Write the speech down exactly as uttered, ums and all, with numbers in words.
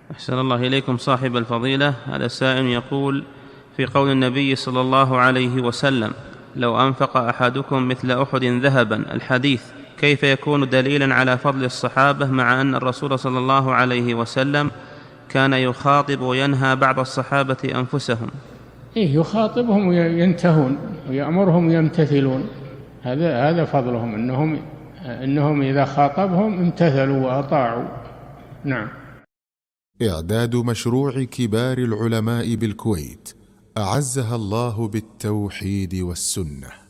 أحسن الله إليكم صاحب الفضيلة. هذا السائل يقول: في قول النبي صلى الله عليه وسلم: لو أنفق أحدكم مثل أحد ذهبا، الحديث كيف يكون دليلا على فضل الصحابة، مع أن الرسول صلى الله عليه وسلم كان يخاطب وينهى بعض الصحابة أنفسهم؟ إيه، يخاطبهم وينتهون ويأمرهم يمتثلون، هذا هذا فضلهم، إنهم إنهم إذا خاطبهم امتثلوا وأطاعوا. نعم. إعداد مشروع كبار العلماء بالكويت أعزها الله بالتوحيد والسنة.